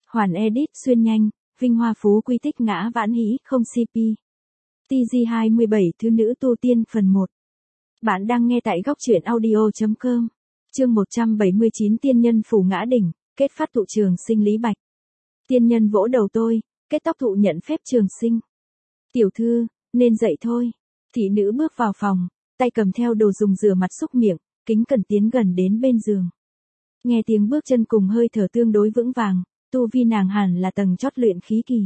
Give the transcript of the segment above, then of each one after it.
Hoàn edit xuyên nhanh, vinh hoa phú quý tích ngã vãn hỷ không CP. TG27 Thứ nữ tu tiên phần 1. Bạn đang nghe tại góc truyện audio.com. Chương 179 Tiên nhân phủ ngã đỉnh, kết phát thụ trường sinh Lý Bạch. Tiên nhân vỗ đầu tôi, kết tóc thụ nhận phép trường sinh. Tiểu thư, nên dậy thôi. Thị nữ bước vào phòng, tay cầm theo đồ dùng rửa mặt xúc miệng, kính cẩn tiến gần đến bên giường. Nghe tiếng bước chân cùng hơi thở tương đối vững vàng, tu vi nàng hẳn là tầng chót luyện khí kỳ.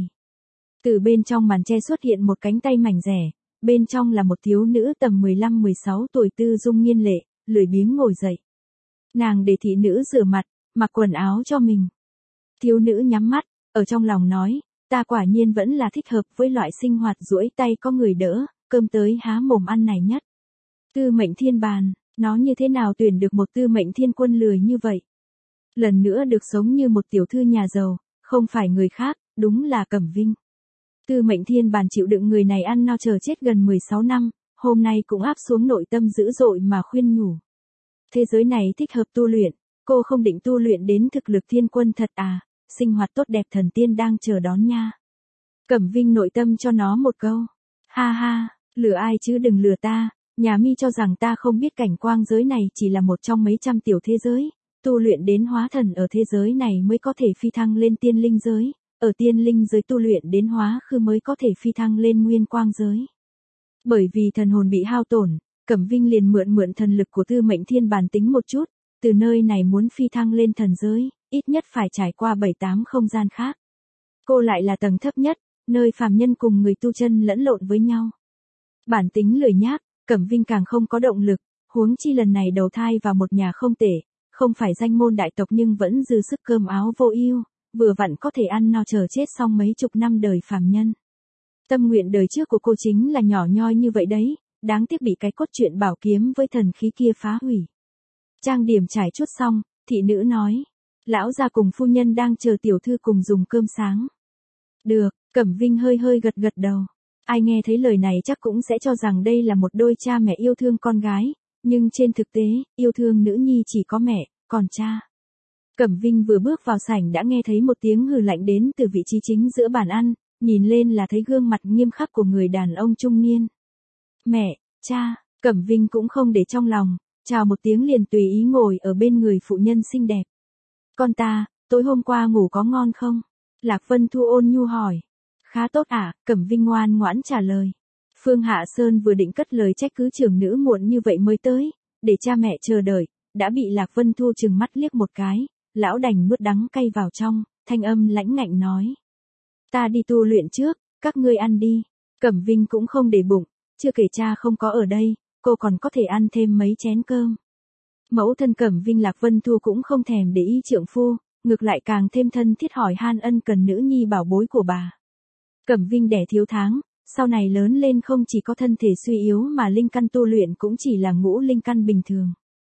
Từ bên trong màn che xuất hiện một cánh tay mảnh rẻ, bên trong là một thiếu nữ tầm 15-16 tuổi tư dung nghiên lệ, lười biếng ngồi dậy. Nàng để thị nữ rửa mặt, mặc quần áo cho mình. Thiếu nữ nhắm mắt, ở trong lòng nói, ta quả nhiên vẫn là thích hợp với loại sinh hoạt duỗi tay có người đỡ, cơm tới há mồm ăn này nhất. Tư mệnh thiên bàn, nó như thế nào tuyển được một tư mệnh thiên quân lười như vậy? Lần nữa được sống như một tiểu thư nhà giàu, không phải người khác, đúng là Cẩm Vinh. Tư mệnh thiên bàn chịu đựng người này ăn no chờ chết gần 16 năm, hôm nay cũng áp xuống nội tâm dữ dội mà khuyên nhủ. Thế giới này thích hợp tu luyện, cô không định tu luyện đến thực lực thiên quân thật à, sinh hoạt tốt đẹp thần tiên đang chờ đón nha. Cẩm Vinh nội tâm cho nó một câu. Ha ha, lừa ai chứ đừng lừa ta, nhà mi cho rằng ta không biết cảnh quang giới này chỉ là một trong mấy trăm tiểu thế giới, tu luyện đến hóa thần ở thế giới này mới có thể phi thăng lên tiên linh giới, ở tiên linh giới tu luyện đến hóa khư mới có thể phi thăng lên nguyên quang giới. Bởi vì thần hồn bị hao tổn, Cẩm Vinh liền mượn thần lực của tư mệnh thiên bàn tính một chút, từ nơi này muốn phi thăng lên thần giới, ít nhất phải trải qua 7-8 không gian khác. Cô lại là tầng thấp nhất, nơi phàm nhân cùng người tu chân lẫn lộn với nhau. Bản tính lười nhác, Cẩm Vinh càng không có động lực, huống chi lần này đầu thai vào một nhà không tệ, không phải danh môn đại tộc nhưng vẫn dư sức cơm áo vô ưu, vừa vặn có thể ăn no chờ chết xong mấy chục năm đời phàm nhân. Tâm nguyện đời trước của cô chính là nhỏ nhoi như vậy đấy, đáng tiếc bị cái cốt truyện bảo kiếm với thần khí kia phá hủy. Trang điểm trải chút xong, thị nữ nói, lão gia cùng phu nhân đang chờ tiểu thư cùng dùng cơm sáng. Được, Cẩm Vinh hơi gật đầu. Ai nghe thấy lời này chắc cũng sẽ cho rằng đây là một đôi cha mẹ yêu thương con gái, nhưng trên thực tế, yêu thương nữ nhi chỉ có mẹ, còn cha. Cẩm Vinh vừa bước vào sảnh đã nghe thấy một tiếng hừ lạnh đến từ vị trí chính giữa bàn ăn, nhìn lên là thấy gương mặt nghiêm khắc của người đàn ông trung niên. Mẹ, cha, Cẩm Vinh cũng không để trong lòng, chào một tiếng liền tùy ý ngồi ở bên người phụ nhân xinh đẹp. Con ta, tối hôm qua ngủ có ngon không? Lạc Vân Thu ôn nhu hỏi. Khá tốt ạ, Cẩm Vinh ngoan ngoãn trả lời. Phương Hạ Sơn vừa định cất lời trách cứ trưởng nữ muộn như vậy mới tới, để cha mẹ chờ đợi, đã bị Lạc Vân Thu trừng mắt liếc một cái, lão đành nuốt đắng cay vào trong, thanh âm lãnh ngạnh nói. Ta đi tu luyện trước, các ngươi ăn đi. Cẩm Vinh cũng không để bụng, chưa kể cha không có ở đây, cô còn có thể ăn thêm mấy chén cơm. Mẫu thân Cẩm Vinh Lạc Vân Thu cũng không thèm để ý trượng phu, ngược lại càng thêm thân thiết hỏi han ân cần nữ nhi bảo bối của bà. Cẩm Vinh đẻ thiếu tháng, sau này lớn lên không chỉ có thân thể suy yếu mà linh căn tu luyện cũng chỉ là ngũ linh căn bình thường.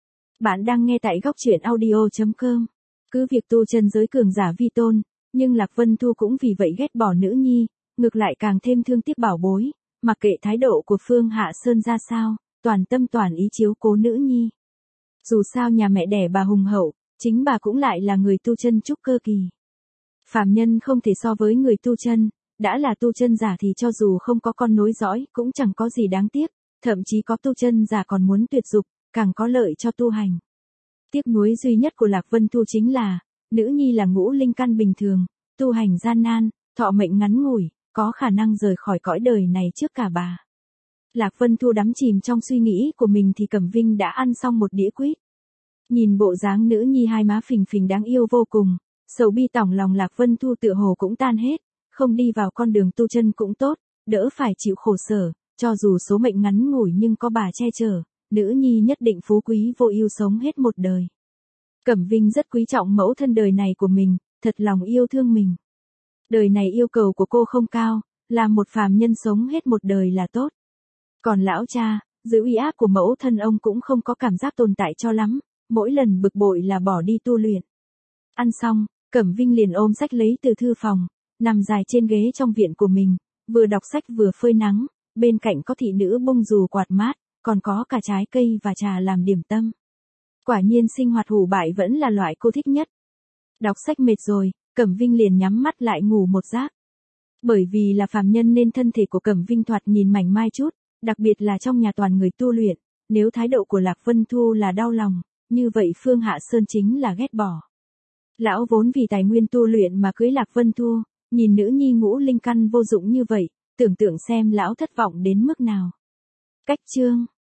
Bạn đang nghe tại góc truyện audio.com. Cứ việc tu chân giới cường giả vi tôn, nhưng Lạc Vân Thu cũng vì vậy ghét bỏ nữ nhi, ngược lại càng thêm thương tiếc bảo bối, mặc kệ thái độ của Phương Hạ Sơn ra sao, toàn tâm toàn ý chiếu cố nữ nhi. Dù sao nhà mẹ đẻ bà hùng hậu, chính bà cũng lại là người tu chân trúc cơ kỳ. Phàm nhân không thể so với người tu chân, đã là tu chân giả thì cho dù không có con nối dõi cũng chẳng có gì đáng tiếc, thậm chí có tu chân giả còn muốn tuyệt dục, càng có lợi cho tu hành. Tiếc nuối duy nhất của Lạc Vân Thu chính là, nữ nhi là ngũ linh căn bình thường, tu hành gian nan, thọ mệnh ngắn ngủi, có khả năng rời khỏi cõi đời này trước cả bà. Lạc Vân Thu đắm chìm trong suy nghĩ của mình thì Cẩm Vinh đã ăn xong một đĩa quýt. Nhìn bộ dáng nữ nhi hai má phình phình đáng yêu vô cùng, sầu bi tỏng lòng Lạc Vân Thu tựa hồ cũng tan hết, không đi vào con đường tu chân cũng tốt, đỡ phải chịu khổ sở, cho dù số mệnh ngắn ngủi nhưng có bà che chở, nữ nhi nhất định phú quý vô ưu sống hết một đời. Cẩm Vinh rất quý trọng mẫu thân đời này của mình, thật lòng yêu thương mình. Đời này yêu cầu của cô không cao, làm một phàm nhân sống hết một đời là tốt. Còn lão cha, dưới uy áp của mẫu thân ông cũng không có cảm giác tồn tại cho lắm, mỗi lần bực bội là bỏ đi tu luyện. Ăn xong, Cẩm Vinh liền ôm sách lấy từ thư phòng, nằm dài trên ghế trong viện của mình, vừa đọc sách vừa phơi nắng, bên cạnh có thị nữ bung dù quạt mát, còn có cả trái cây và trà làm điểm tâm. Quả nhiên sinh hoạt hủ bại vẫn là loại cô thích nhất. Đọc sách mệt rồi, Cẩm Vinh liền nhắm mắt lại ngủ một giấc. Bởi vì là phàm nhân nên thân thể của Cẩm Vinh thoạt nhìn mảnh mai chút, đặc biệt là trong nhà toàn người tu luyện, nếu thái độ của Lạc Vân Thu là đau lòng, như vậy Phương Hạ Sơn chính là ghét bỏ. Lão vốn vì tài nguyên tu luyện mà cưới Lạc Vân Thu, nhìn nữ nhi ngũ linh căn vô dụng như vậy, tưởng tượng xem lão thất vọng đến mức nào. Cách chương